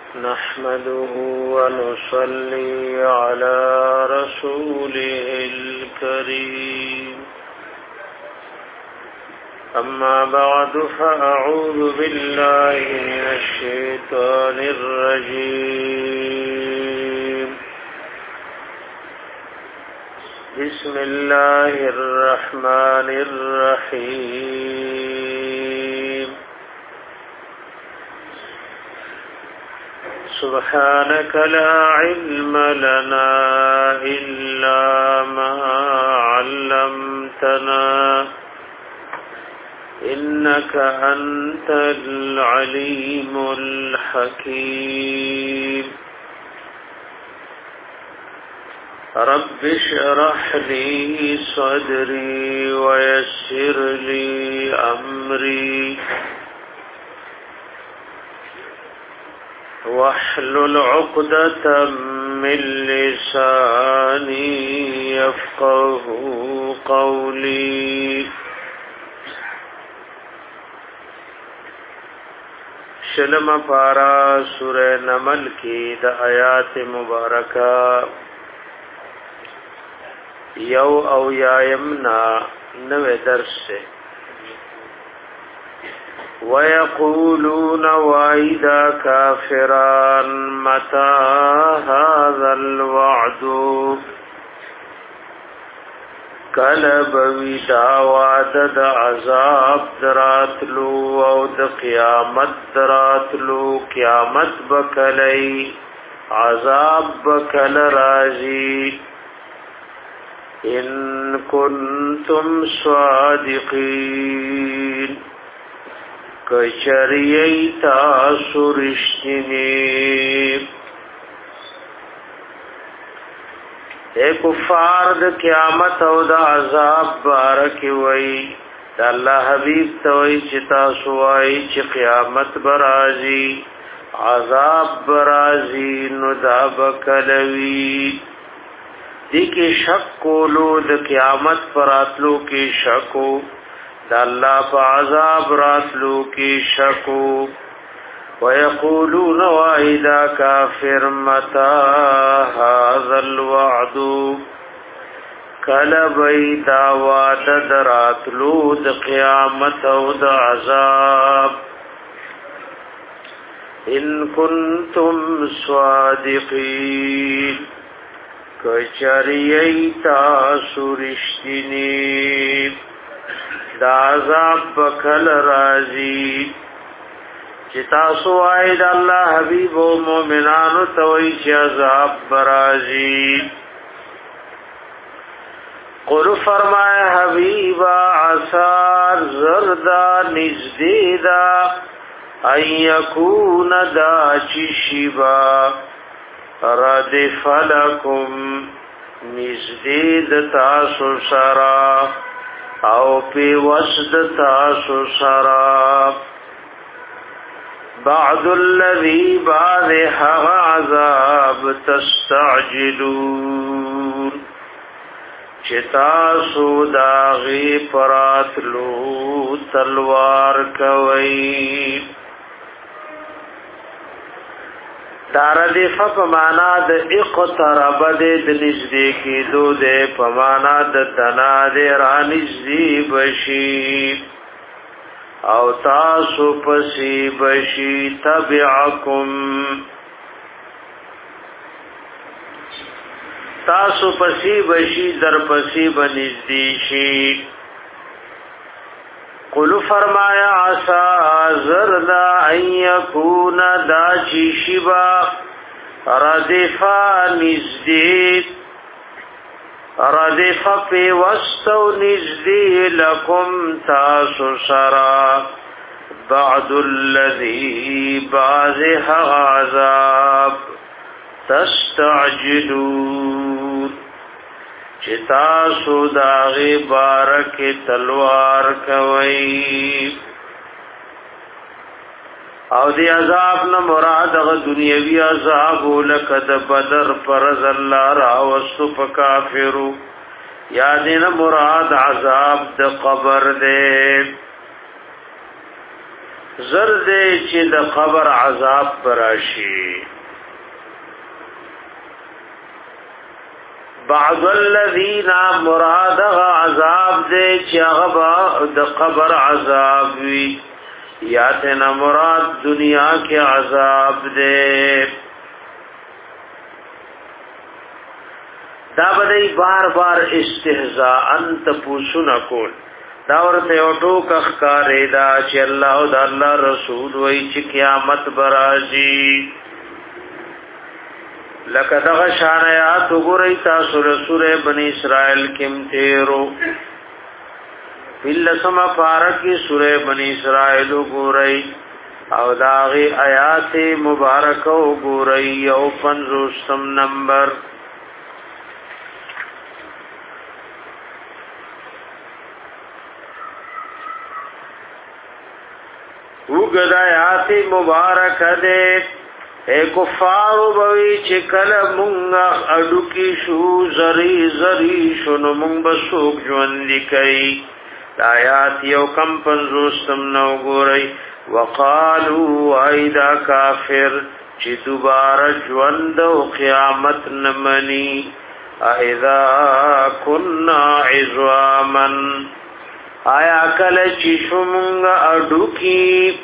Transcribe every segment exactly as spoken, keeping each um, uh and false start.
نحمده ونصلي على رسوله الكريم أما بعد فأعوذ بالله من الشيطان الرجيم بسم الله الرحمن الرحيم سبحانك لا علم لنا إلا ما علمتنا إنك أنت العليم الحكيم رب اشرح لي صدري ويسر لي أمري واحلل عقدة من لساني يفقه قولي شلم پارا سورہ نمل کی د آیات مبارکہ یو او یایمنا نوے درس سے وَيَقُولُونَ وَإِذَا كَافِرًا مَتَى هَذَا الْوَعْدُ کلب ویدا وعدد عذاب دراتلو او د قیامت دراتلو قیامت بکلی عذاب بکل رازی ان کنتم صادقین کچریئی تاسو رشتنی اے کفار د قیامت او د عذاب بارک وئی د الله حبیب توي چې تاسو وای چې قیامت برازي عذاب برازي نو دا بکلوي دي کې شک کولو د قیامت پراتلو کې شکو د الله په عذاب راتلو کې شکو ويقولون وَإِذَا كَافِرٌ مَتَى هَذَا الْوَعْدُ کلبئی دا وعده دراتلو د قیامت او د عذاب ان کنتم صادقین کچریئی تاسو رشتنی دا عذاب بکل رازی چې تاسو وای د الله حبیب او مؤمنانو ته وای چې عذاب برازي قل فرمای حبیبا عسى زردا نزدیدا ان یکون دا چشبا ردف لکم نزدید تاسو سرا او پی وسد تاسو سرا بعد الذي بعد عذاب تستعجلون چتا سوداغي پراتلو تلوار کوي دارد فپ معنا د اقترب د نږدې کېدو د پمانا د تنا د رانږدې بشي او تاسو پسی بشی تبعکم تاسو پسی بشی در پسی بنزدیشی قلو فرمایا عسا زردا ان یکون دا چیشبا ردفا نزدید ردف پی وستو نزدی لکم تاسو سرا بعد الذی بازح عذاب تستعجلون چه تاسو داغی بارک تلوار کوئی او دی عذاب نه مراد غ دنیوی عذاب لقد بدر فرز الله را وسو کافرو یا دین مراد عذاب د قبر دے زرد چې د قبر عذاب پراشي. بعض الذین مراد عذاب دې چې هغه د قبر عذاب وي یا ته مراد دنیا کې عذاب دې. دا بدای بار بار استهزاء انت پوښتنه کول دا ورته یو ټوک ښکارې دا چې الله او د الله رسول وایي چې قیامت برازي. لکه دغه شان آیات وګورئ تاسو سورې بنی اسرائیل کې تیرو بلسم فارقی سورې بنی اسرائیل وګورئ او داغه آیات مبارکه وګورئ او پنځوسم نمبر وګدا آیات مبارک ده. اے کفار وبوي چې کله مونږه اډو کې شو زری زری شنو مونږ بسوک ژوند لیکي. آیات یو کم پنځوسم نو ګورئ وقالو ایدا کافر چې دوباره ژوند او قیامت نمني اذا كنا عظاما آیا کله چې شومنګ اډو کې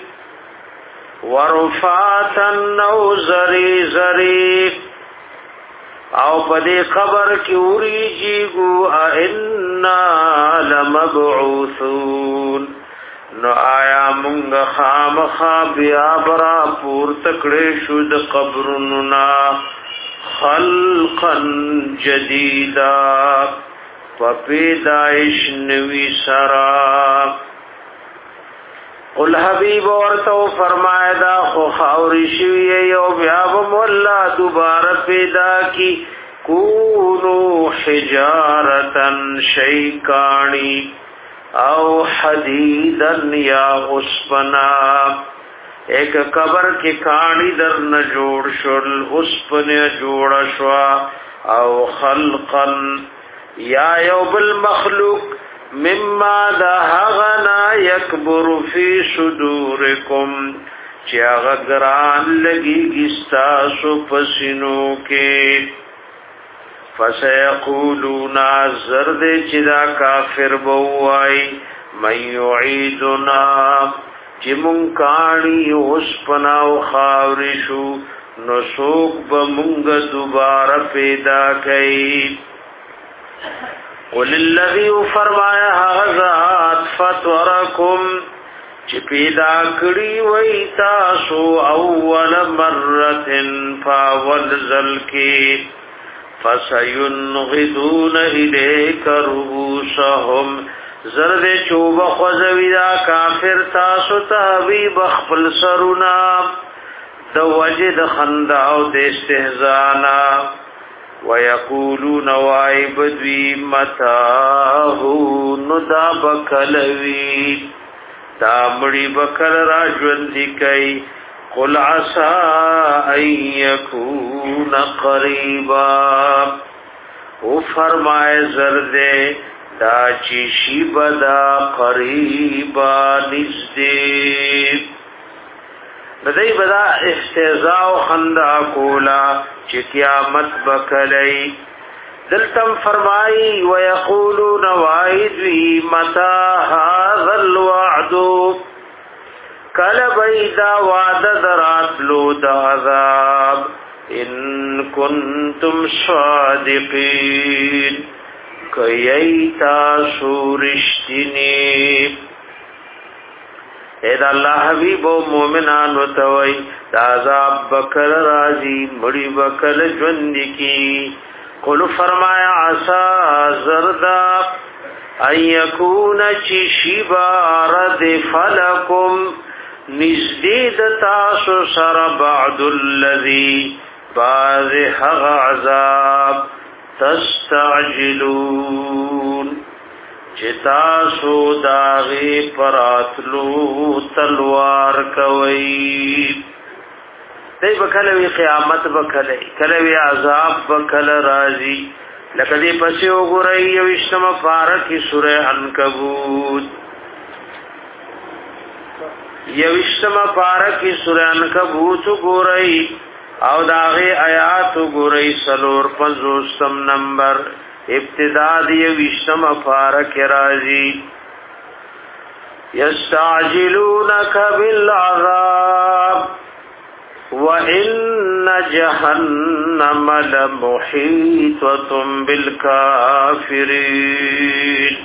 ورفاتن نو زری زری او پدې خبر کې اوریږي ګو ان لمبعوثون نو آیا مونږ خامخا بیا برا پور تکړې شو د قبرونو نا خلقا جديدا فپیدائش نوی سرا. قل حبیب ورتو فرمائے دا خو خاوری شوی یو بیاب مولا دوبارہ پیدا کی کونو حجارتن شیکانی او حدیدن یا غسپنا. ایک قبر کی کانی در نجوڑ شل غسپن جوڑ شوا او خلقن یا یو بالمخلوق مما دا هغنا یکبر فی صدورکم چی آغا گران لگی گستاسو پسینو کے. فسیقولون زرد چی دا کافر بوائی من یعیدنا چی منکانی غسپنا و خاورشو نسوک بمونگ دوبارہ پیدا کئی. قل الذي فرمایا غزات فطرکم چې پیدا کړی وای تاسو اول مرتن فاول ذلکی فسينغضون الیک رؤوسهم زرد چوب خوزوی دا کافر تاسو تحویب خپل سرونا د وجد خندا او د استهزانا وَيَقُولُونَ وَعِبَدْوِي مَتَاهُ نُدَا بَكَلَوِي دامڑی بکل راجوندی کئی قُلْ عَسَىٰ أَن يَكُونَ قَرِيبًا او فرمائے زردے دا چیشی بدا قریبا نزدیب بدای بدا استهزاء و خندا کولا چې قیامت بکلی. دلتم فرمائی ویقولون وعیدوی متا هذا الوعد کل بیدا وعد دراتلو دا عذاب ان کنتم صادقین کییتا سورشتنی. اے دا اللہ حبیب و مومنان و توئی دا عذاب بکل راضی مڑی بکل جوندی کی. قل فرمایا عسا زردا ان یکون چی شبارد فلکم نزدید تاسو سر بعد اللذی باز حق عذاب تستعجلون چتاسو داغی پراتلو تلوار کوئی. دی بکلوی قیامت بکلی کلوی عذاب بکل رازی لکه دی پسی وګورئ یوشتمه پارہ کی سورہ عنکبوت یوشتم پارکی سورہ عنکبوت گورئی او داغی آیات گورئی سلور پنزوستم نمبر ابتدا دی یوشتم پارک رازی یستعجلونک بالعذاب وَإِنَّ جَهَنَّمَ لَمُحِيطَةٌ بِالْكَافِرِينَ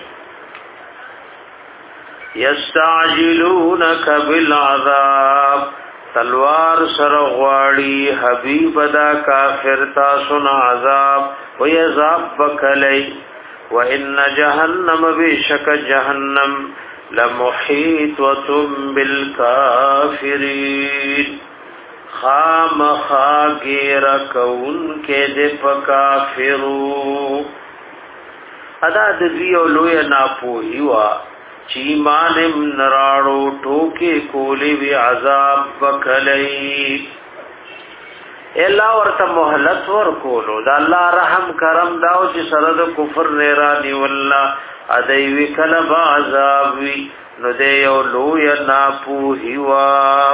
يَسْتَعْجِلُونَكَ بِالْعَذَابِ تلوار سرغواړي حبيب دا کافر تاسو نه عذاب وي عذاب بکلي وَإِنَّ جَهَنَّمَ بِشَكَ جَهَنَّمَ لَمُحِيطَةٌ بِالْكَافِرِينَ خام خاگیر کون کے دے پکافرو ادا دوی اولوی ناپوہی وا چیمانم نراڑو ٹوکے کولی وی عذاب بکلی اللہ ورطا محلت ورکولو دا اللہ رحم کرم داو چی سرد کفر نیرانی واللہ ادیوی کلب عذابوی نو دے اولوی ناپوہی وا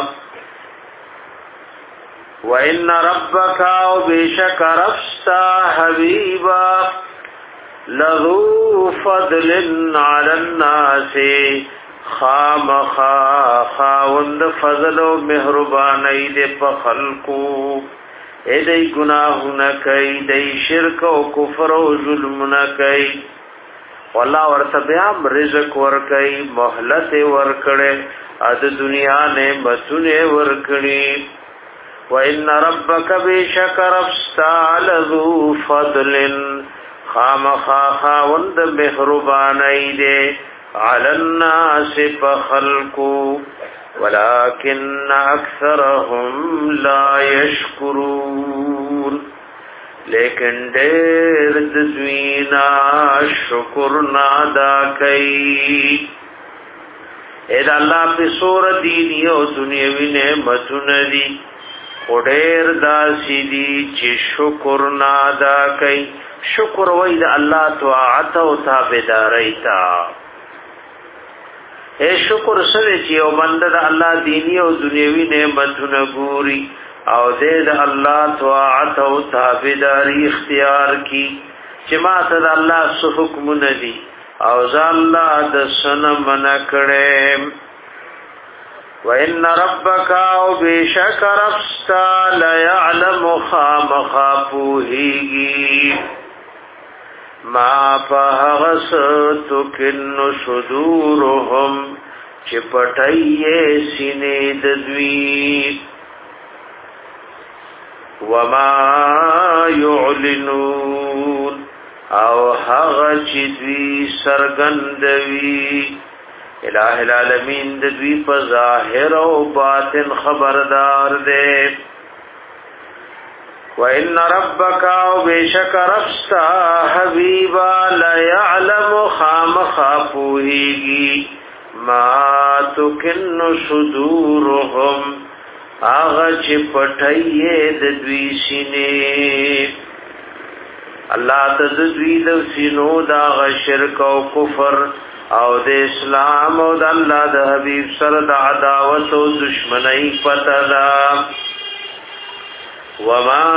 وَإِنَّ رَبَّكَ وَبِشَكَ رَبْسْتَا حَبِيبًا لَذُو فَضْلٍ عَلَى النَّاسِ خَامَ خَا خَاوند فضل و مہربانی دے پخلقو اے دی گناہ نکئی دی شرک و کفر و ظلم نکئی واللہ ورطبیام رزق ورکئی محلت ورکڑے اد دنیا نے متنے ورکڑی وَإِنَّ رَبَّكَ بِشَكَ رَبْسْتَا لَذُو فَضْلٍ خَامَ خَاخَوَنْدَ مِحْرُبَانَئِ دے عَلَى النَّاسِ فَخَلْقُوا وَلَكِنَّ أَكْثَرَهُمْ لَا يَشْكُرُونَ لیکن دیر دزوینا شکر نادا کئی اید اللہ پی سور دینی و دنیاوی نعمتون دی خودیر داسی دی چی شکر نادا کئی شکر وید اللہ طاعت و تابداری تا اے شکر سوی چی او بند دا اللہ دینی و دنیاوی نعمتون گوری او دے دا اللہ طاعت و تابداری اختیار کی چی مات دا اللہ سو حکم ندی او زا اللہ دا سنم نکڑیم وَإِنَّ رَبَّكَ وَبِشَكَ رَبْسْتَا لَيَعْلَمُ خَامَ خَاپُوهِگِي مَا پَهَغَسْ تُكِنُّ صُدُورُهُمْ چپٹئیے سینے ددوی وَمَا يُعْلِنُونَ او حغ چدوی سرگندوی الہ العالمین دوی پا ظاہر و باطن خبردار دے وَإِنَّ رَبَّكَ وَبِشَكَ رَبْسْتَا حَبِيبًا لَيَعْلَمُ خَامَ خَاپُوهِگِي مَا تُكِنُّ صُدُورُهُمْ آغا چی پٹھئیے دوی سینے اللہ تدوی دو سینو دا غشرک و کفر او د اسلام او د الله د حبیب سره د عداوت او دشمنی پتا دا وما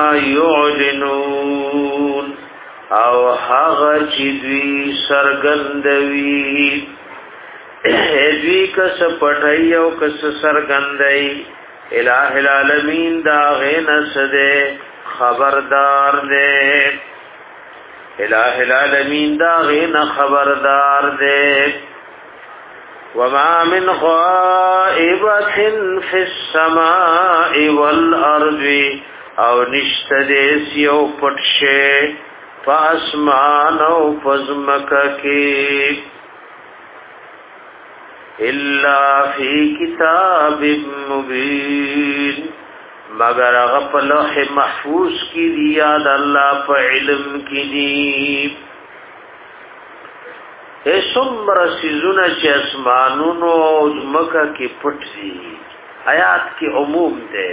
يعلنون او هغه چې دوی سرګندوي دوی کس پټای او کس سرګندای الہ العالمین دا غینس دے خبردار دے الہ العالمین دا غین خبردار دے وما من غائبت فی السماء والارض او نشت دیسی او پٹشے فاسمان او پزمکا کی الا فی کتاب مبین مگر غپ لوح محفوظ کی دی یاد اللہ پا علم کی دی اے سمر سیزون چی اسمانونو مکہ کی پٹ دی آیات کی عموم دے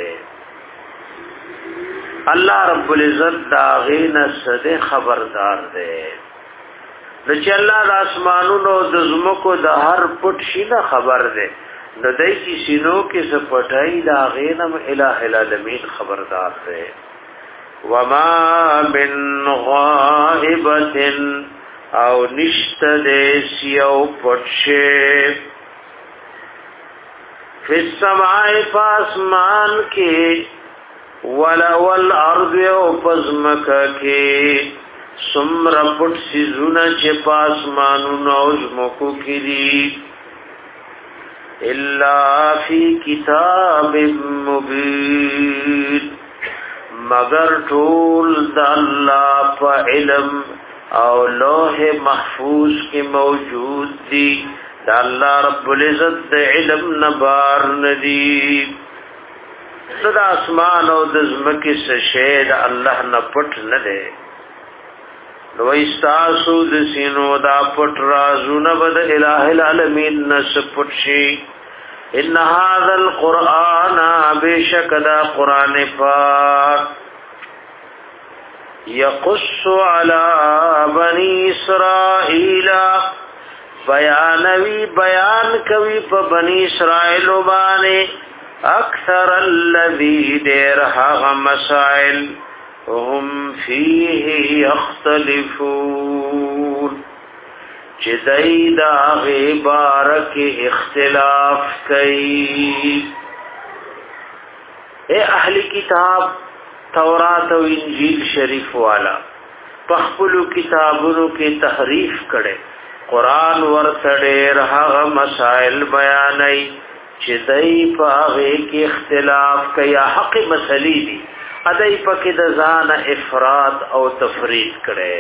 اللہ رب العزت داغین صدے خبردار دے نچی اللہ دا اسمانونو دزمکو دا ہر پٹ شی نا خبر دے د دې کی سینو کې سپټای دا غینم الہ العالمین خبردار ده وما من غائبه او نشت دې سیو پټشه فی السماء فاسمان کې ولا والارض او پزمک کې سمر پټ سيزونه چې پاسمانونو او زمکو کې دي الا فی کتاب مبین مگر ټول د الله په علم او لوح محفوظ کې موجود دي د الله رب العزت د علم نبار ندی د اسمان او د زمکه څخه شی د الله نه پټ نه دی نو ایستاسو د سینو دا پټ رازونه بد الہ العالمین نس پټ شي ان هذا القرآن بشک دا قرآن پاک یقص علی بنی اسرائیل بیانوی بیان کوي په بنی اسرائیل باندې اکثر الذی دیر هغه مسائل هم فيه يختلفون چې دای دا غبارک اختلاف کوي اے اهل کتاب تورات او انجیل شریف والا پخپلو کتابونو کې تحریف کړي قرآن ورته هغه مسائل بیانای چې دای په هغه کې اختلاف کوي حق مسلې دي ادای پکې د ځان افراط او تفرید کړي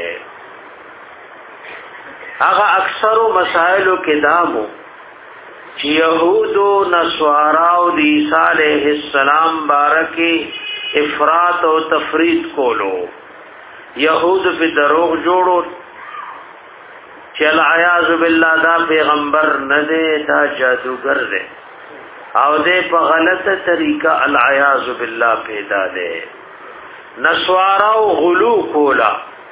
هغه اکثرو مسائلو کې دامو چې يهودو نصارا او د عیسی علیه السلام بارکه افراط او تفرید کولو يهود په دروغ جوړو چې العیاذ بالله دا پیغمبر نه دی دا جادوگر دی او دې په غلطه طریقه العیاذ بالله پیدا دی نسوارا او غلو کولا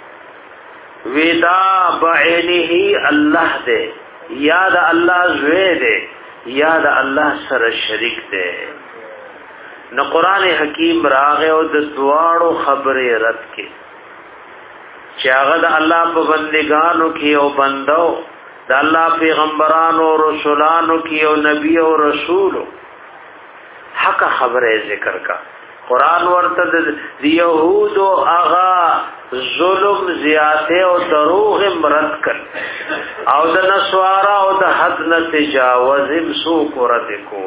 ودا بعینه الله دی یاد الله زوی دی یاد الله سره شریک دی نو قران حکیم راغه او د دواړو خبره رد کې چې هغه د الله په بندگانو کې او بندو د الله پیغمبرانو او رسولانو کې او نبی او رسول حق خبره ذکر کا قران ورته د يهود او اغا ظلم زیاته او دروغ مرد کړ او د نسوارا او د حد نه تجاوز سو قرت کو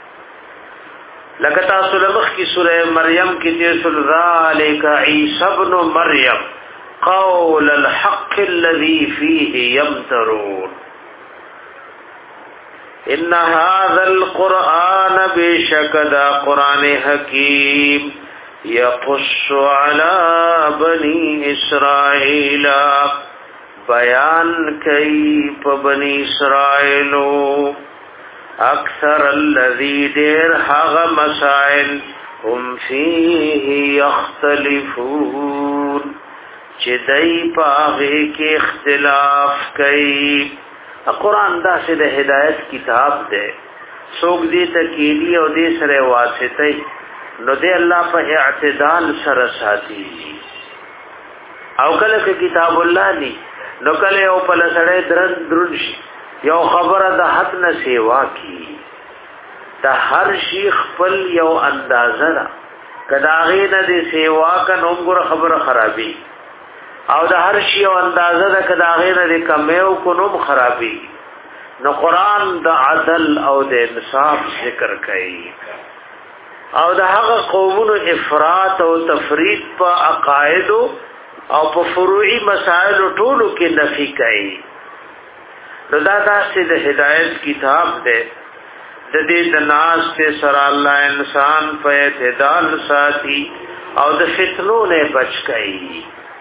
لکه تاسو لمخ کی سوره مریم کې دې سل ذالک عیسی ابن مریم قول الحق الذي فيه يمترون ان هذا القرآن بشكد قرآن حكيم يقص على بني اسرائيل بیان کئی پا بنی اسرائیلو اکثر الذي دیر حغ مسائل هم فيه يختلفون چې دای په هغه کې اختلاف کوي قرآن دا سه د هدایت کتاب دی څوک دې تکیلی او دې سره واسطه نو دې الله په اعتدال سره ساتي او کله کې کتاب الله ني نو کله او په لسړې درن درنش یو خبره د حق نه سیوا کی د هر شي خپل یو اندازه را کداغې نه دې سیوا کنه وګوره خبره خرابي او د هر شی او اندازه د کداغې نه کمیو کو نوم خرابي نو قران د عدل او د انصاف ذکر کوي او د هغه قومونو افراط او تفرید په عقاید او په فروعي مسائل ټولو کې نفي کوي نو دا تاسو د هدایت کتاب دی د دې د ناس ته سره الله انسان په اعتدال ساتي او د فتنو نه بچ کوي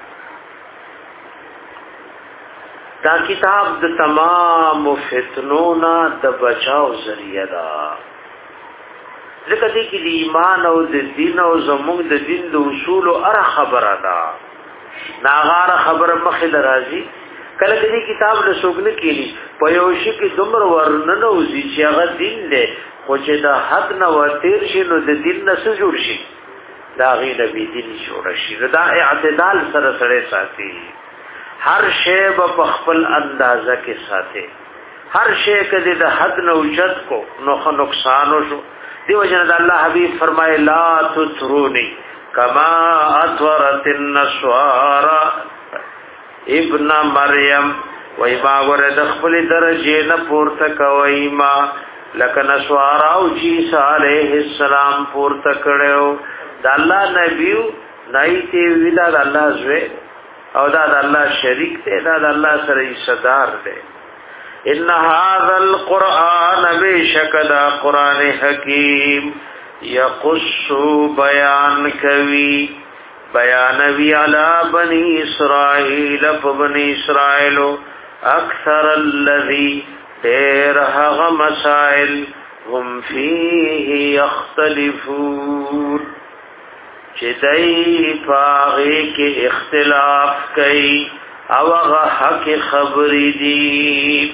دا کتاب د تمام فتنونا د بچاو ذریعہ دا ځکه دې کې د ایمان او د دین او زموږ د دین د اصول او ار خبره ده ناغار خبره مخه درازي کله دې کتاب له سوګنه کېږي په یو شي کې دومره ورننه وزي چې هغه دین دی خو چې د حد نه ورتیر شي نو د دین نه څه جوړ شي دا غي نبی دین جوړ شي دا اعتدال سره سره ساتي هر شی په خپل اندازه کې ساتي هر شی کدی د حد نه اوچت کو نو نقصان شو دیو جن الله حبیب فرمائے لا تطرونی کما اطورت النسوارا ابن مریم وای ما ور د خپل درجه نه پورته کوي ما لکه نسوارا او عیسی علیہ السلام پورته کړو د الله نبیو نایته ویلا د الله زوی او دا د الله شریک دی دا د الله سره صدر دی ان هذا القران بشکدا قران حکیم یقص بیان کوي بیان وی علی بنی اسرائیل فبنی اسرائیل اکثر الذی دیر هغه مسائل هم فیه یختلفون چې دای پاغه کې اختلاف کوي او هغه حق خبرې دي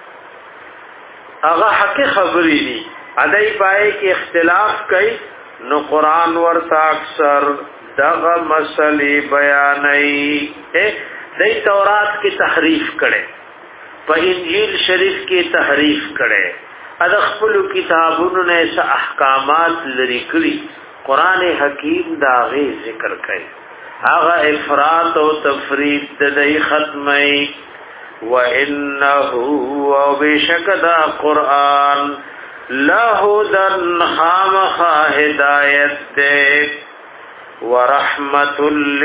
هغه حق خبرې دي ادای پای کې اختلاف کوي نو قران ورته اکثر دغه مسلې بیانوي د تورات کې تحریف کړي په انجیل شریف کې تحریف کړي اذ خپل کتابونو نه څه احکامات لري کړی قران حکیم دا غي ذکر کوي هغه افراط او تفرید د دې ختمي وانه او بشکدا قران لهدن خامخ هدایت دے ورحمت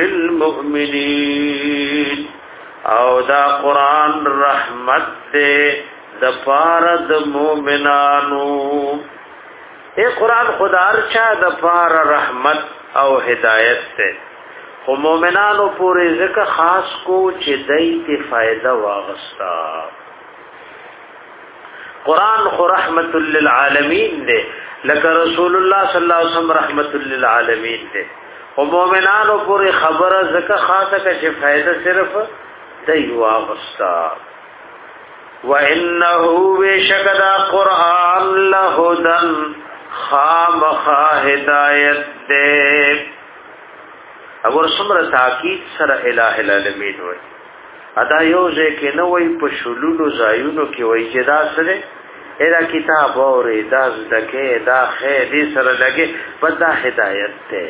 للمؤمنین او دا قرآن رحمت دے دا پارد مومنانو اے قرآن خدار چا دا پار رحمت او ہدایت دے خو مومنانو پوری ذکر خاص کو چی دیتی فائدہ واغستا قرآن خو رحمت للعالمین دے لکه رسول الله صلی الله علیه وسلم رحمت للعالمین دے او مومنانو پوری خبره زکه خاصه که چې فائدہ صرف دی واغستا وانه بشکدا قرآن لهدن خامخ هدایت دے اور سمره تاکید سره الہ العالمین وای ادا یو ځکه نو وای په شلولو زایونو کې وای چې دا سره اېدا کتاب اورې دا ځکه دا خې دې سره لګي پدا هدایت ته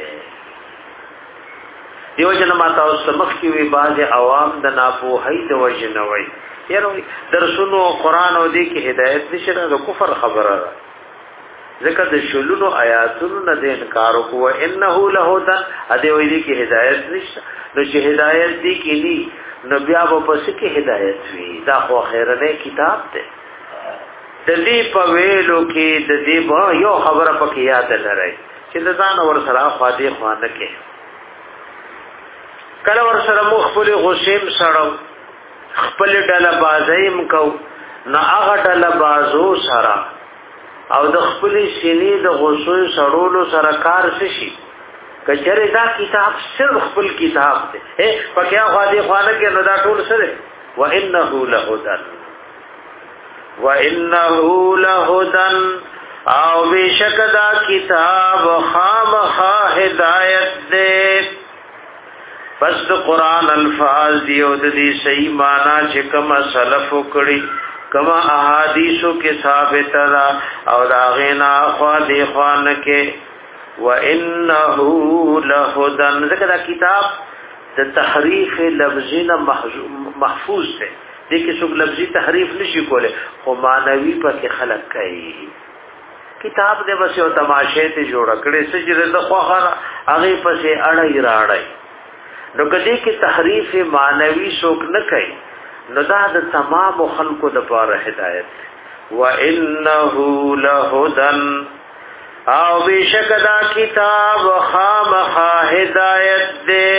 دیو جن ما تاسو مخ کې وی باز عوام د ناپوهۍ د وجنوي یره درسونو قران او دې کې هدایت نشره د کفر خبره ذکر د شلونو آیاتونو نه د انکار کو انه لهدن ادي وې دې کې هدایت نشته نو چې هدایت دې کې ني نو بیا په پس کې هدایت وی دا خو خیرنه کتاب ده د دې په ویلو کې د دې یو خبره پکې یاد لرئ چې د ځان ور سره خاطی خوانه کې کله ور سره مخفل غشیم سره خپل ډله بازیم کو نه هغه ډله بازو سره او د خپل سینې د غسو سړولو سره کار شي کچره دا کتاب صرف خپل کتاب دی اے پکیا خاطی خوانه کې نو دا ټول سره وانه لهدن وانه لهدن او بشکدا کتاب خامخ هدایت دے پس د قران الفاظ دیو د دې صحیح معنا چې کما سلف کړي کما احادیثو کې ثابت ده او دا غینا خو دی خوان کې وانه لهدن ذکر کتاب د تحریف لفظینا محفوظ ده دې کې څوک لفظي تحریف نشي کوله خو مانوي په کې خلق کوي کتاب دې بس یو تماشه ته جوړ کړي سجده د خوخه هغه پسې اړای راړای نو کدی کې تحریف مانوي څوک نه کوي نو دا د تمام خلقو د پاره هدایت وانه لهدن او بشکدا کتاب خامخ هدایت دې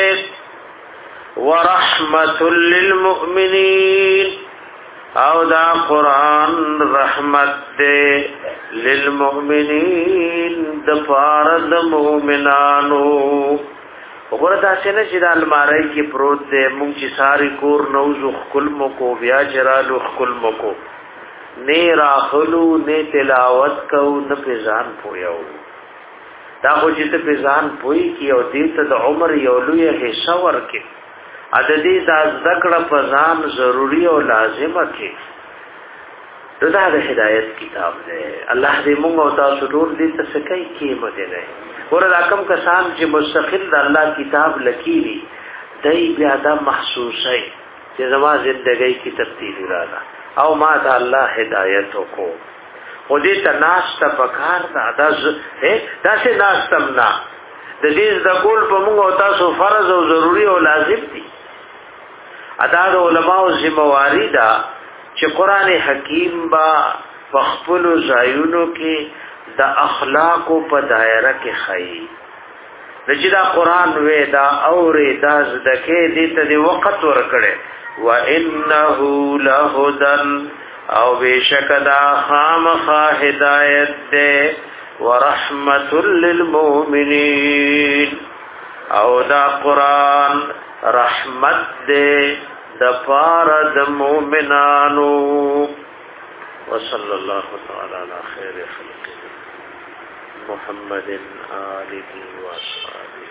ورحمت للمؤمنین او دا قرآن رحمت دے للمؤمنین د پاره د مؤمنانو وګوره دا څنګه چې د الماری کې پروت دی مونږ چې ساری کور نوزو خپل مو کو بیا جرالو خپل مو کو نه راخلو نه تلاوت کو نه پېزان پویو دا خو چې ته پېزان پوي کی او دې ته د عمر یو لوی حصہ ورکې عددي دا ذکر پزان ضروری او لازمه کې دا د هدایت کتاب دی الله دې موږ او تاسو ټول دې ته سکه کې مده نه ورته کوم کسان چې مستقل د الله کتاب لکېږي دای بیا دا محسوسه چې زما ژوندۍ کې تبدیلی راځه او ما ته الله هدایت وکړو خو دې ته ناس ته پکار دا دا دا څه ناس تم نه د دې د ګول په موږ او تاسو فرض او ضروری او لازم دي ادا د علماء ذمہواری دا چې قران حکیم با خپل زایونو کې د اخلاق په دایره کې خای د چې دا قران وې دا اورې دا زدکې دې ته د وخت ورکړي وانه لهدن او بشک دا خامخا هدایت ده ورحمت للمؤمنین او دا قران رحمت ده د پار د مؤمنانو وصلی الله تعالی علی خیر خلق محمد آله و اصحابه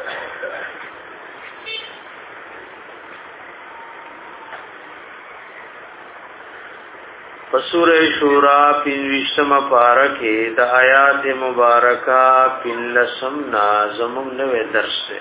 سورہ شورى پنځشتمه پارکه د آیات مبارکه پنځم نازمون نوې درس ده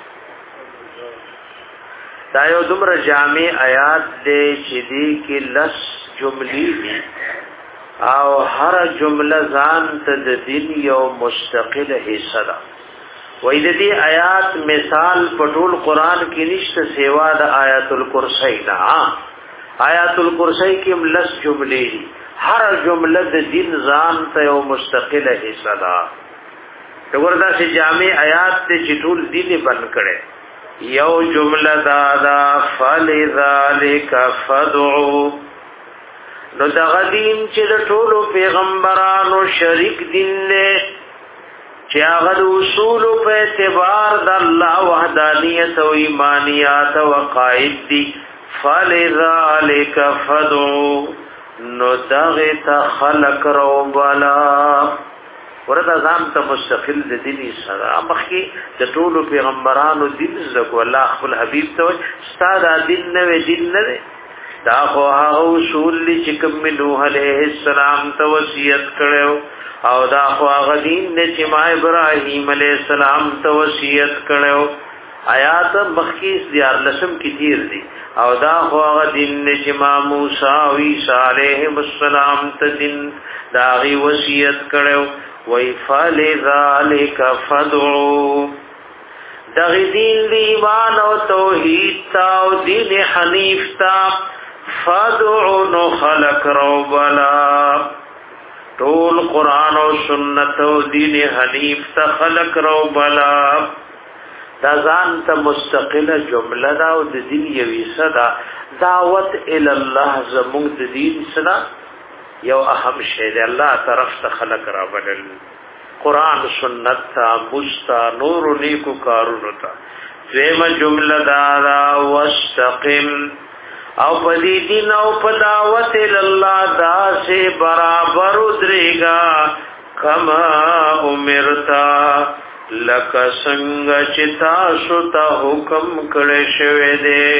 دا یو دومره جامع آیات دی چې دی کې لس جملې دي او هر جمله ځان ته د دین یو مستقله حصہ ده وې د دې آیات مثال په ټول قران کې نشته سیوا د آیات الکرسی نه آیات الکرسی کې لس جملې دي هر جمله د دین ځان ته یو مستقله حصہ ده وګورئ دا چې جامع آیات ته چې ټول دین بند کړي یو جمله دادا فلذالک فدعو نو دا غدین چې د ټولو پیغمبرانو شریک دین له چې هغه اصول په اعتبار د الله وحدانیت او ایمانیات او قائد دي فلذالک فدعو نو دغه ته خلق رو بلا ورته ځان ته مستقل د دیني سره مخکي د ټولو پیغمبرانو دین زکو الله خپل حبيب ته استاد دین نه دین نه دا خو هغه اصول چې کوم نوح عليه السلام ته وصیت کړو او دا خو هغه دین چې ما ابراهيم عليه السلام ته وصیت کړو آیات مخکي دیار لسم کې تیر دي او دا خو هغه دین چې ما موسی او عيسى عليه السلام ته دین دا غي وصیت کړو وَيْفَلِ ذَلِكَ فَدْعُوا دغی دین دی ایمان و توحید تا و دین حنیف تا فَدْعُوا نو خلق رو بلا طول قرآن و سنت و دین حنیف تا خلق رو بلا دا ځان ته مستقل جمله دا او د دین یوي صدا دعوت الالله زمون د دین صدا یو اهم شی دی الله طرف ته خلق را بدل قران سنت تا مستا نور نیکو کارونو تا زم جمله دا واستقم او پدی دین او پداوت الله دا سے برابر درېگا کما امرتا لک څنګه چې تاسو ته حکم کړی شوی دی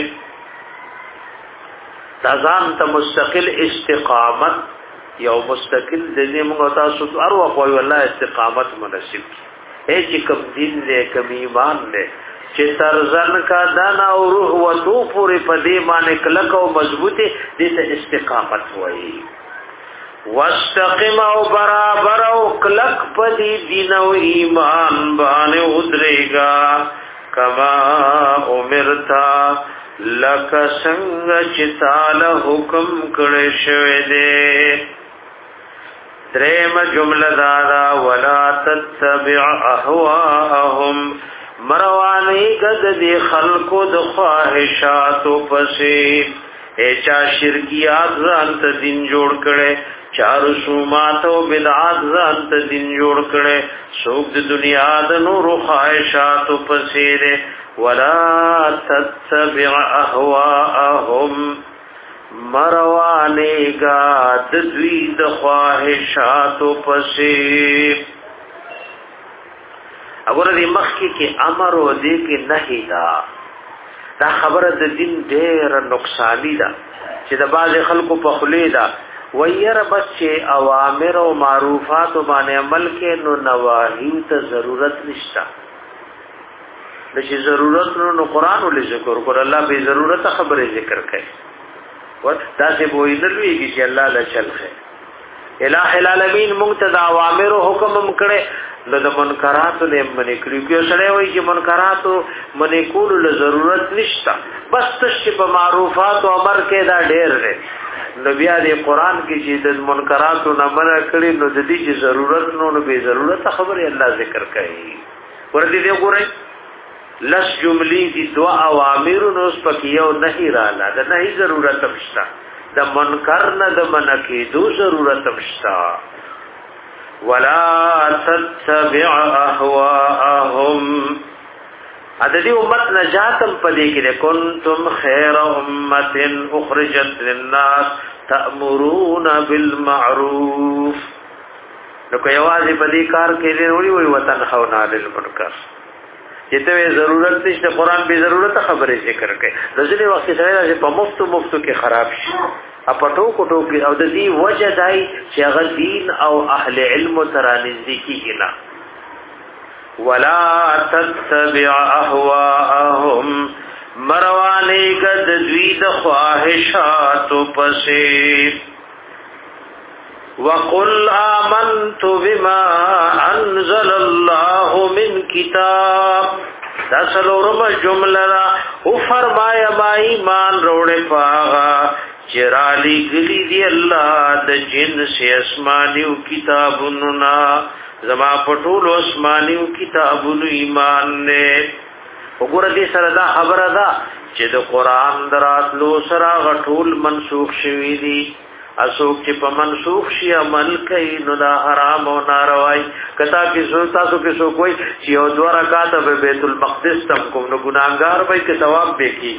تازان ته مستقل استقامت یو مستقل د دې موږ تاسو ارو خو والله استقامت مناسب اے چې کوم دین دې کوم ایمان دې چې ترزن کا دنا او روح و تو پورې په دې باندې کلک او مضبوطه دې ته استقامت وایي واستقم او برابر او کلک په دې دین او ایمان باندې ودرېګا کما امرتا لک څنګه چې تعالی حکم کړی شوی دی دریم جمله دا ولا تتبع اهواهم مروانی گد دی خلقو د خواهشاتو پسې اچا شرکیات ځان ته دین جوړ کړي چارو سومات او بدعات ځان ته دین جوړ کړي څوک د دنیا د نور خواهشات پسې ولا تتبع اهواءهم مروانېګا د دوی د خواهشات پسې. اگر دې مخکې کې امر او دې کې نهي دا دا خبره د دین ډېر نقصانی ده چې د باز خلکو په خلی ده وير بس چې اوامر او معروفات باندې عمل کې نو نواهی ته ضرورت نشته. د چې ضرورت نو قرآن ول ذکر کړ الله به ضرورت خبره ذکر کوي دا چې وې نلويږي چې الله لا چلخه الہ العالمین منتدا اوامر او حکم هم کړي نو د منکرات له منې کړي کې سره وایي چې منکرات منې کول له ضرورت نشته بس تش په معروفات او امر کې دا ډېر دی. نو بیا د قران کې چې د منکرات نه منع کړي نو د دې چې ضرورت نو نو به ضرورت خبره الله ذکر کوي. ورته دی ګورئ لس جملې دي دوا اوامر نو سپک یو نهي رااله د نهي ضرورت مشتا د منکر نه د منکې دو ضرورت مشتا. ولا تتبع اهواءهم عددی امت نجاتم پدې کې کنتم خیر امه اخرجت للناس تأمرون بالمعروف نو کوي واځي پدې کار کې وروي وي وتنحون عن المنکر چې ته ضرورت نشته قران به ضرورت خبره ذکر کوي. ځینې وخت سره په مفتو مفتو کې خراب شي اپټو کوټو کې او د دې وجه دای چې هغه دین او اهل علم ترانځي کېږي نه. ولا تتبع اهواءهم مروانی قد دوید خواهشات پسې. وقل آمنت بما انزل الله من کتاب دا سلورم جمله او فرمایا ما ایمان روڑے پاغا چرالی گلی دی اللہ د جنس اسمانیو کتابننا زما پټول اسمانیو کتابونو ایمان نه. وګوره دې سره دا خبره ده چې د قران دراتلو سره غټول منسوخ شوی دي. اسوک چې په منسوخ شي عمل کوي نو دا حرام او نارواي. کتا کې سو تاسو کې سو کوئی چې او دوه رکعات په بیت المقدس تم کوم نو ګناګار به کې ثواب به کی.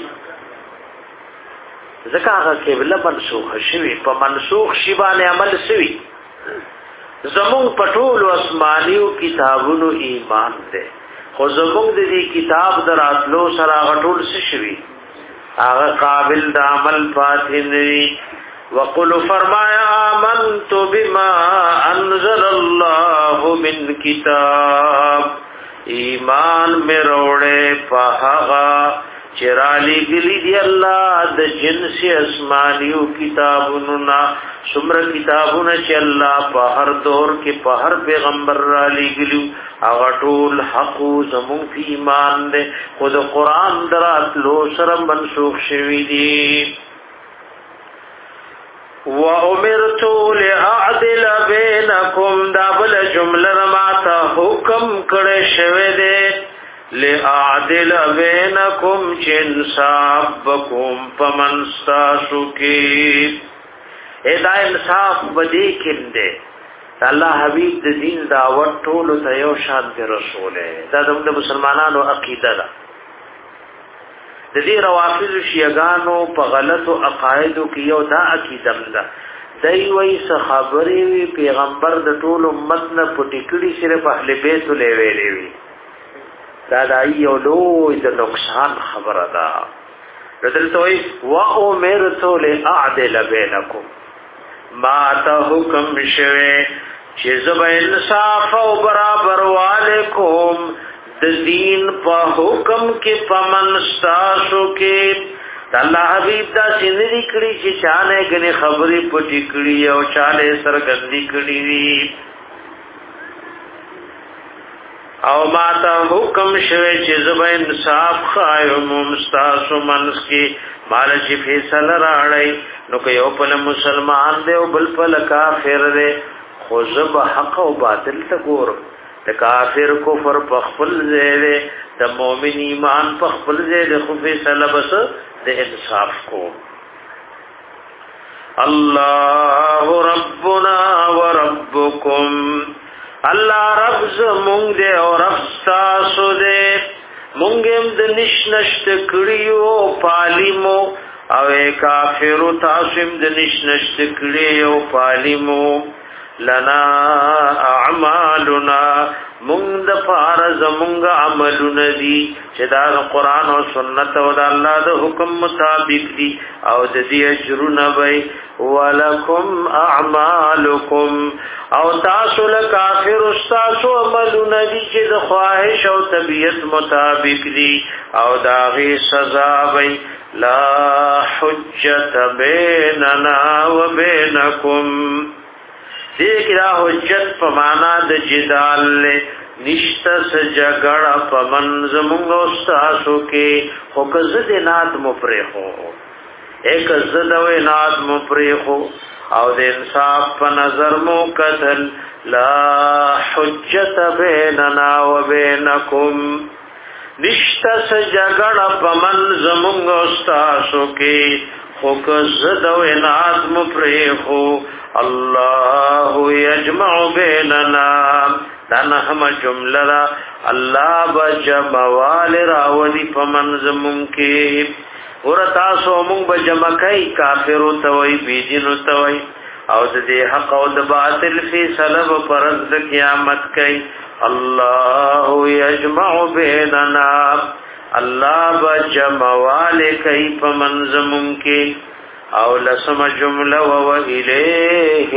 ځکه هغه قبله منسوخ شوی په منسوخ شی باندې عمل شوی. زمون پټول اسمانیو کتابونو ایمان ده خو زمون د دې کتاب دراتلو سره غټول شوی هغه قابل د عمل فاتنی. وقل فرمایا آمنت بما انزل الله من کتاب ایمان میں روڑے پہغا چرالی گلی دی اللہ د جنس اسمانیو کتابوننا سمر کتابونا چی اللہ پہر دور کے پہر پیغمبر را لی گلیو اغٹول حقو زمون فی ایمان دے خود قرآن درات لو سرم منسوخ شوی دی. وَأُمِرْتُ لِأَعْدِلَ بَيْنَكُمْ دابل جمله رماتا حکم کړه شوه دې لِأَعْدِلَ بَيْنَكُمْ چِنْصَابَ بَكُمْ پَمَنْسْتَاسُ کی ادا انصاف بدی کنده الله حبیب د دین دعوت ټول ته یو شان دی رسول دا د مسلمانانو عقیده ده. د دې روافض شیعاګانو په غلطو عقایدو کې یو دا عقیده ده دای وای صحابه وی پیغمبر د ټول امت نه پټیکړي صرف اهل بیت له ویلې وی دا دای یو لوی د نقصان خبره ده. دلته وای وا امرت لأعدل بینکم ما ته حکم شوه چې زبا انصاف او برابر والکم د دین په حکم کې پمنستاسو کې الله حبیب دا سینری کړي چې چانه غني خبرې پټی کړي او چاله سرګندی کړي وي او ما ته حکم شوه چې زبا انصاف خایم مستاسو منس کې مال چې فیصله راړی نو که یو په مسلمان دی او بل په کافر دی خو زب حق او باطل ته ګور د کافر کفر په خپل ځای د مؤمن ایمان په خپل ځای د خو فیصله بس د انصاف کو. الله ربنا وربكم الله رب زمونږ دې او رب تاسو دې مونږ هم د نشنشت کړیو پالیمو او کافرو تاسو هم د نشنشت کړیو پالیمو لنا اعمالنا مونږ د فارض مونږ عملونه دي چې دا قرآن او سنت او د الله د حکم مطابق دي او د دې اجرونه وي ولکم اعمالکم او تاسو له کافر استاسو عملونه دي چې د خواهش او طبيعت مطابق دي او دا غي سزا وي لا حجت بیننا وبینکم دې کې دا حجت په معنا د جدال له نشته سجګړه په منځ موږ استاسو کې خو کزد نات مپرخو ایک زد و نات مپرخو او د انصاف په نظر مو قتل لا حجت بیننا وبینکم نشته سجګړه په منځ موږ استاسو کې خو کزد و نات مپرخو الله یجمع بیننا دانا ہم جملہ اللہ بجمع والی راولی پمنز ممکی ورطاسو مونگ بجمع کئی کافرو توئی بیدینو توئی او دے حق او دے باطل فی سلب پرد قیامت کئی اللہ یجمع بیننا اللہ بجمع والی کئی پمنز ممکی او لسم جملہ وَإِلَيْهِ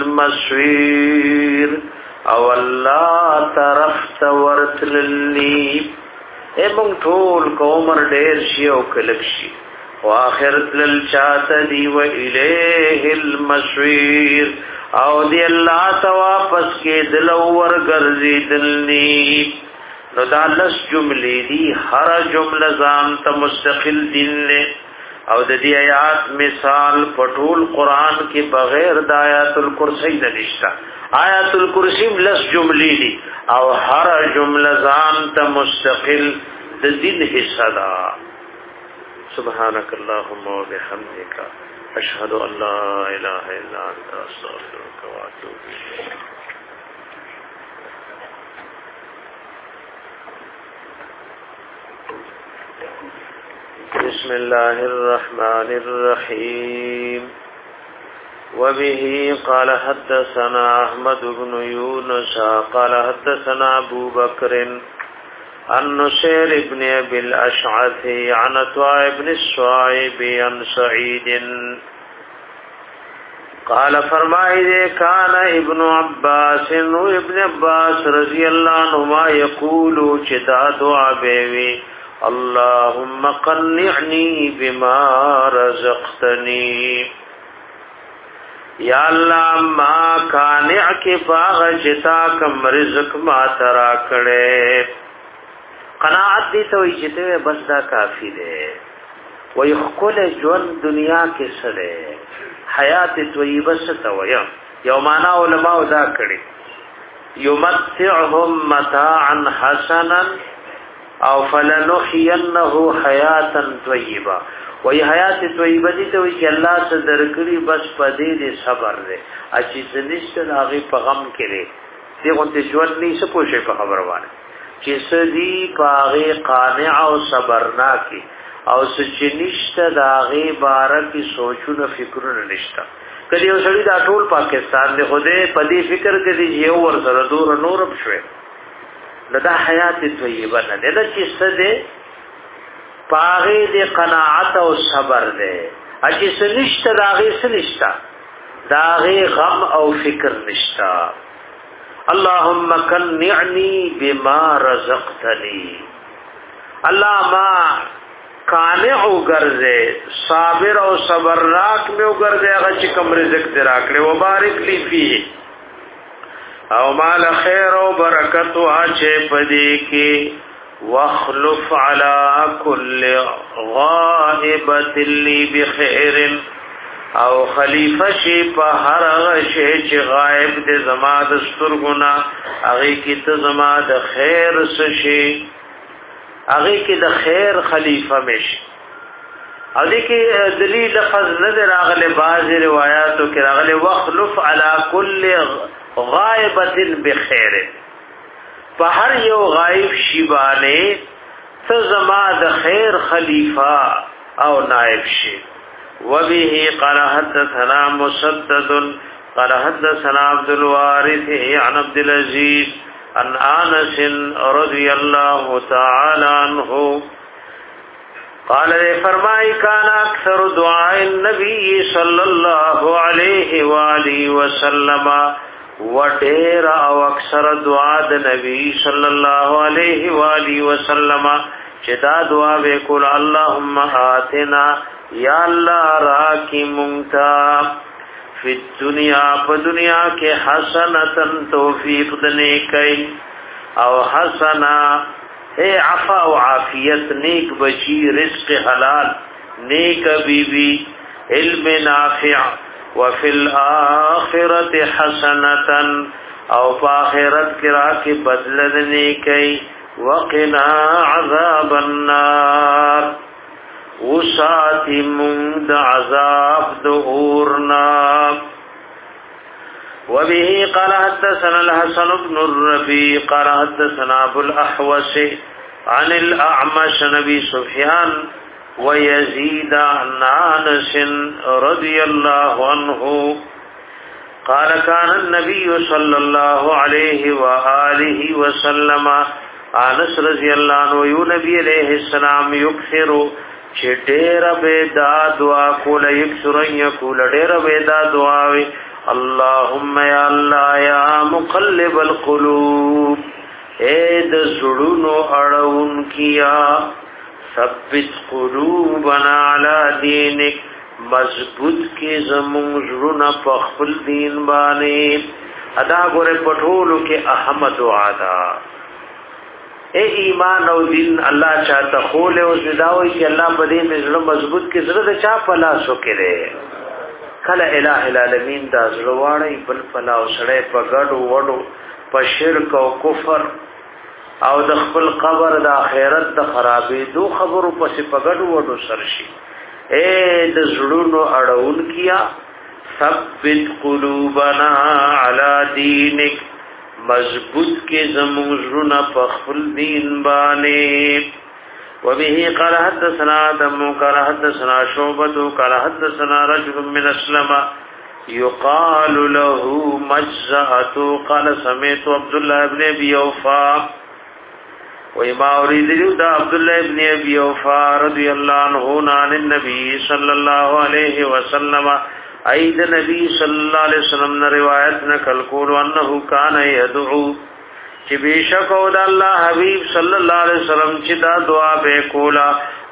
الْمَصِيرُ او الله طرف ته ورتللی اے مونږ ټول کومر ډیر شي او کلک شي او اخرت لل چاته دی و الیه المصير او دی الله ته واپس کې دل ور ګرځي دلنی نو دا لس جملې دی هر جمله ځان ته مستقل دین له او د دې آیات مثال پټول قران کې بغیر د آیات الکرسی د نشتا آیات الکرسی لس جملې دي او هر جمله ځان ته مستقل د دین حصہ ده سبحانك اللهم وبحمدك اشهد ان لا اله الا انت استغفرك واتوب اليك بسم الله الرحمن الرحيم وبه قال حدثنا احمد بن يونس قال حدثنا ابو بكر عن نصير بن ابي الاشعث عن عطاء بن الصائب عن سعيد قال فرمائے كان ابن عباس و ابن عباس رضی اللہ عنہما یقول چدا دعا بیوی اللهم قنعني بما رزقتني یا اللہ ما قانع کی باغ جتا کم رزق ما ترا کڑے قناعت دی تو جتے بس دا کافی دے وی خکل جون دنیا کے سڑے حیات طیبہ ستویا یومانا علماء دا کڑے یمتعهم متاعا حسنا او فلنحینه حیاتا طیبہ وی حیات طیبہ دی ته وی چې الله ته درکړي بس پدې دې صبر دې اچي زنيشت هغه په غم کې دې دغه ته ژوند نه څه پوښي په خبر وانه چې سدي پاغه قانع او صبرناکي او سچنيشت داغه بارکی سوچونه فکرونه نشتا کله یو سړی دا ټول پاکستان دې خوده پدې فکر کې یو ور سره دور نورب شوي دا حیات طیبہ نه ده چې سده پاغه دې قناعت او صبر ده اچې سنشت داغه سنشتا داغه غم او فکر نشتا اللهم قنعني بما رزقتني الله ما قانع وګرځه صابر او صبرناک مې وګرځه هغه چې کوم رزق دې راکړي وبارک لي فيه او مال خیر او برکت واچه پدې کې واخلف على كل غائبة لي بخير او خلیفہ شي په هر هغه شی چې غائب دې زما د سترګنا هغه کې ته زما د خیر څه شي هغه کې د خیر خلیفہ مشي او دې کې دلیل لفظ نه راغله بعض روایتو کې راغله وخلف علی کل غائبه بخیر په هر یو غائب شی باندې څه زما د خیر خلیفہ او نائب شي. وبه قال حدثنا مسدد قال حدثنا عبد الوارث عن عبد العزيز عن انس رضي الله تعالى عنه قال فرمای کان اکثر دعاء النبي صلى الله عليه واله وسلم وډیر او اکثر دعا د نبی صلی الله علیه و آله وسلم چې دا دعا وکول اللهم آتنا یا الله راکی مونتا فی الدنیا په دنیا کې حسنتن توفیق دنے کئی او حسنا اے عفا و عافیت نیک بچی رزق حلال نیک بیبی علم نافع وفي الاخره حسنه او باخرت کرا کی بدلنے کئی وقنا عذاب النار وساتی من عذاب دورنا. وبه قال حدثنا الحسن بن الربيع قال حدثنا ابو الاحوص عن الاعمش نبي سفيان ويزيد عن انس رضي الله عنه قال كان النبي صلى الله عليه واله وسلم انس رضي الله عنه يو نبي عليه السلام يكثر چټیر به دا دعا کول یکثر یکول ډیر به دا دعا وی اللهم یا الله یا مقلب القلوب اے د زړونو اړون کیا ثبت قلوبنا على دینک مضبوط کی زمون زړونه په خپل دین باندې ادا غره پټولو کې احمد وعدا اے ایمان او دین الله چاته خول او زداوي چې الله په دې مزړه مضبوط کې زړه د چا په لاس وکړي کله الہ العالمین دا زړه واړی بل فلا او سړی په ګډو وډو په شرک او کفر او د خپل قبر د آخرت د خرابې دو خبرو پسې په ګډو وډو سرشي اے د زړونو اړون کیا ثبت قلوبنا علی دینک مضبوط کے زموزرنا پخفل دین بانے. وبه قال حدثنا آدم قال حدثنا شعبة قال حدثنا رجل من اسلم يقال له مجزأة قال سمعت عبد الله بن ابي اوفا وما اريد دا عبد الله بن ابي اوفا رضي الله عنه عن النبي صلى الله عليه وسلم اید نبی صلی اللہ علیہ وسلم نے روایت نقل کولو انه کان یدعو چې بیشک او د الله حبیب صلی الله علیه وسلم چې دا دعا به کولا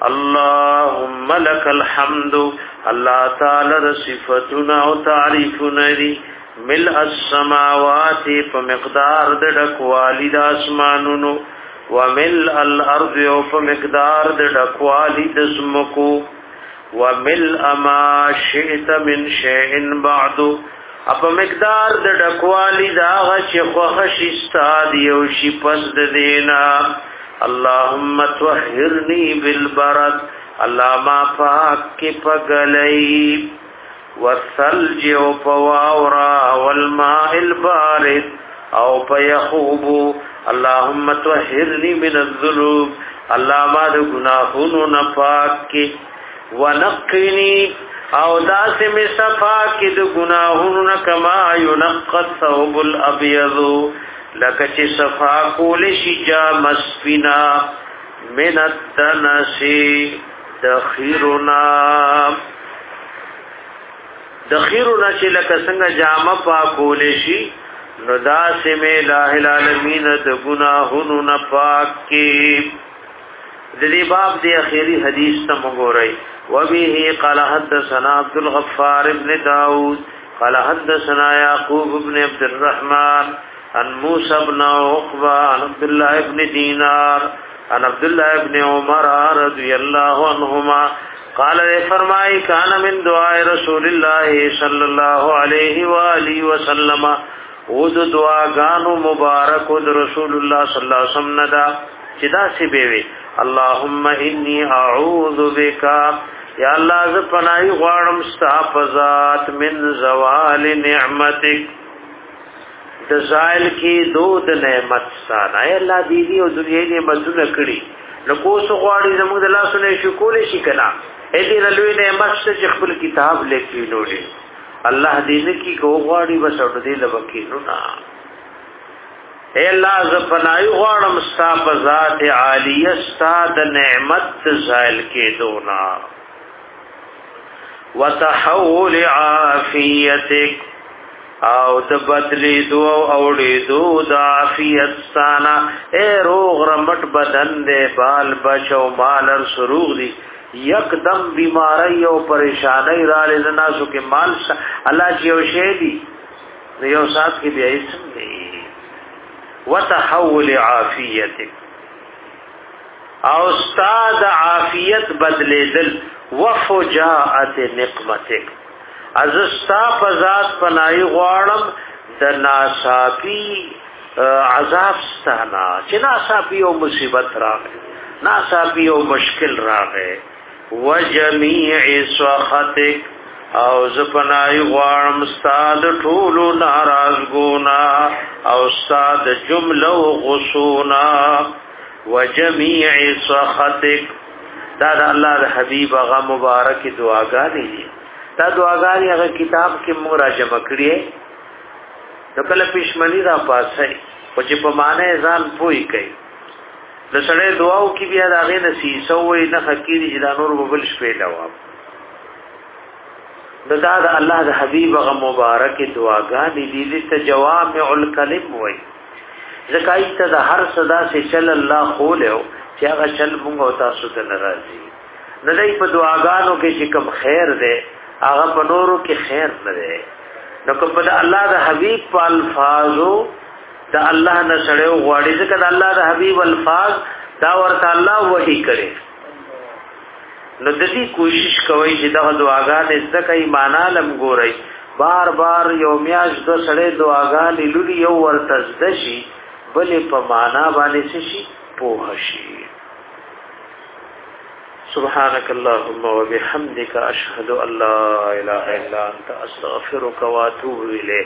اللهم لك الحمد الله تعالی صفاتنا او تعریفنا دی ملء السماوات په مقدار د ډکوالی د اسمانونو وملء الارض او په مقدار د ډکوالی د زمکو وملء ما شئت من شيء بعد اپ مقدار د ډکوالی دا غش خوښ استاد یو شي پس د دینا اللهم طهرني بالبرد الله ما پاک کی پغلئی والثلج او پواورا والماء البارد او پيخوب اللهم طهرني من الذنوب الله ما د گناهونو نه پاک کی ونقنی او داس می صفا کی د گناہوں کما ينقى الثوب الابيض لک چ صفا کول شي جا مسفنا من الدنس دخیرنا دخیرنا چې لک څنګه جامه پا کول شي نو داس می الہ العالمین د گناہوں نه پاک کی د دې باب دی اخیری حدیث ته وګورئ. وبه قال حدثنا عبد الغفار بن داود قال حدثنا يعقوب بن عبد الرحمن عن موسى بن عقبة عن عبد الله بن دينار عن عبد الله بن عمر رضي الله عنهما قال فرمائے كان من دعاء رسول الله صلى الله عليه واله وسلم ود دعا غانو مبارک ود رسول الله صلی الله علیه وسلم ندا چدا سی بیوی اللهم انی اعوذ بک یا الله ز پناهي غواړم ستا په ذات من زوال نعمتک د زائل کی دود نعمت ستانه اے الله دې دې او دنیا دې مزونه کړی نو کو سو غواړي زموږ د الله سره شکر شي کنا اې دې لوی نعمت چې خپل کتاب لیکي نو دې الله دې کی کو غواړي بس اورد دې لبکی نو نا اے الله ز پناهي غواړم ستا په ذات عالیه ستا د نعمت زائل کې دونا وتحول عافیتک او د بدلی دو اوړي دو د عافیت ستانا اے روغ رمټ بدن دے بال بچو مالر سروغ دی یکدم بیماری او پریشانی را لناسو کې مال الله چې او شی دی یو سات کې بیا اسم دی وتحول عافیتک او استاد عافیت بدلیدل وفجاءت نقمتک از استا پزاد پناهي غواړم د ناصافي عذاب ستانا چې ناصافي او مصیبت راغی ناصافي او مشکل راغی وجميع سخطک او ز پناهي غواړم استاد ټول ناراضګونا او استاد جمله غصونا وجميع سخطک دا د الله د حبيب هغه مبارک دعاګانې دي دا دعاګانې هغه کتاب کې موږ را جمع کړې نو کله پښمنی را پاسه او چې په معنی ځان پوي کوي د سړی دعاو کې بیا دا غي نصیحت وي نه حقيقي چې دا نور ببل شپې لواب دا د الله د حبيب هغه مبارک دعاګانې دي د جوامع الکلم وي زکای ته د هر صدا سے چل الله خوله چې هغه چل موږ او تاسو ته ناراضي نه دی په دعاګانو کې چې کوم خیر ده هغه په نورو کې خیر نه ده نو کوم په الله د حبيب په الفاظو د الله نه سړیو غواړي ځکه د الله د حبيب الفاظ دا ورته الله وحي کړي نو د دې کوشش کوي چې دا دعاګانې ځکه ایمانه لم ګوري بار بار یو میاش د سړی دعاګانې لوري یو ورته زدشي بلې په معنا باندې شي پوه شي سبحانك اللهم وبحمدك أشهد أن لا إله إلا أنت أستغفرك وأتوب إليك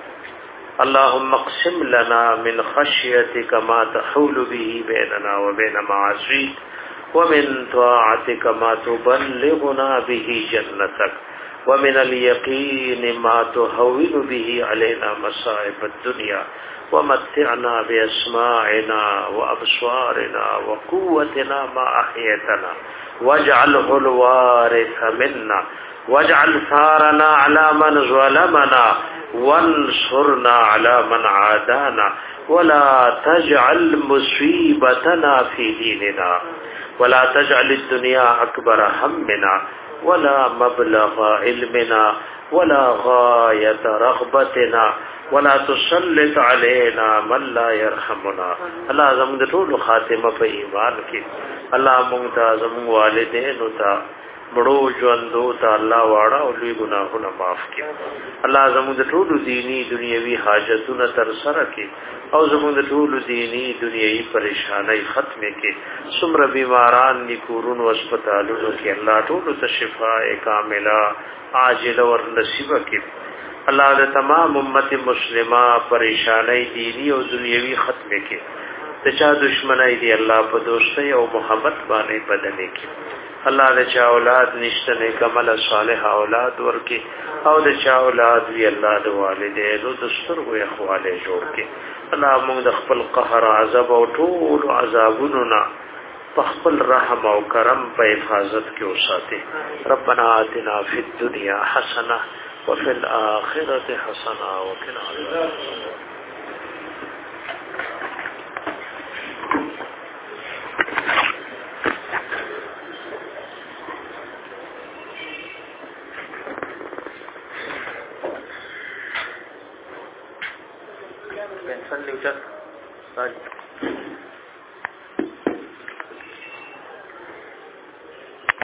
اللهم اقسم لنا من خشيتك ما تحول به بيننا وبين معاصيك ومن طاعتك ما تبلغنا به جنتك ومن اليقين ما تهون به علينا مصائب الدنيا ومتعنا بأسماعنا وأبصارنا وقوتنا ما أحيتنا واجعله الوارث منا واجعل ثارنا على من ظلمنا وانصرنا على من عادانا ولا تجعل مصيبتنا في ديننا ولا تجعل الدنيا أكبر همنا ولا مبلغ علمنا ولا غاية رغبتنا ولا تسلط علينا من لا يرحمنا الله زموږ ټول خاتمه په ایمان کې الله موږ ته زموږ والدینو ته مړو ژوندو ته الله واړه او لوی ګناهونه معاف کړي الله زموږ ټول دینی دنیوي حاجتونه تر سره کړي او زموږ ټول دینی دنیوي پریشانای ختم کړي څومره بیماران دي کورونو هسپتالونو کې الله ټول ته شفاء کامله عاجله ور نصیب کړي الله د تمام امت مسلمه پریشانای دینی او دنیوي ختم کړي د چا دشمنای دی الله په دوستۍ او محبت باندې بدلې کړي الله د چا اولاد نشته نه کمل صالح اولاد ورکي او د چا اولاد وی الله د والدینو د سترګو اخواله جوړ کړي الله موږ د خپل قهر عذاب او ټول عذابونو نه په خپل رحم او کرم په حفاظت کې اوساته ربنا آتنا فی الدنيا حسنه وفي الاخره حسنه وقنا عذاب Can you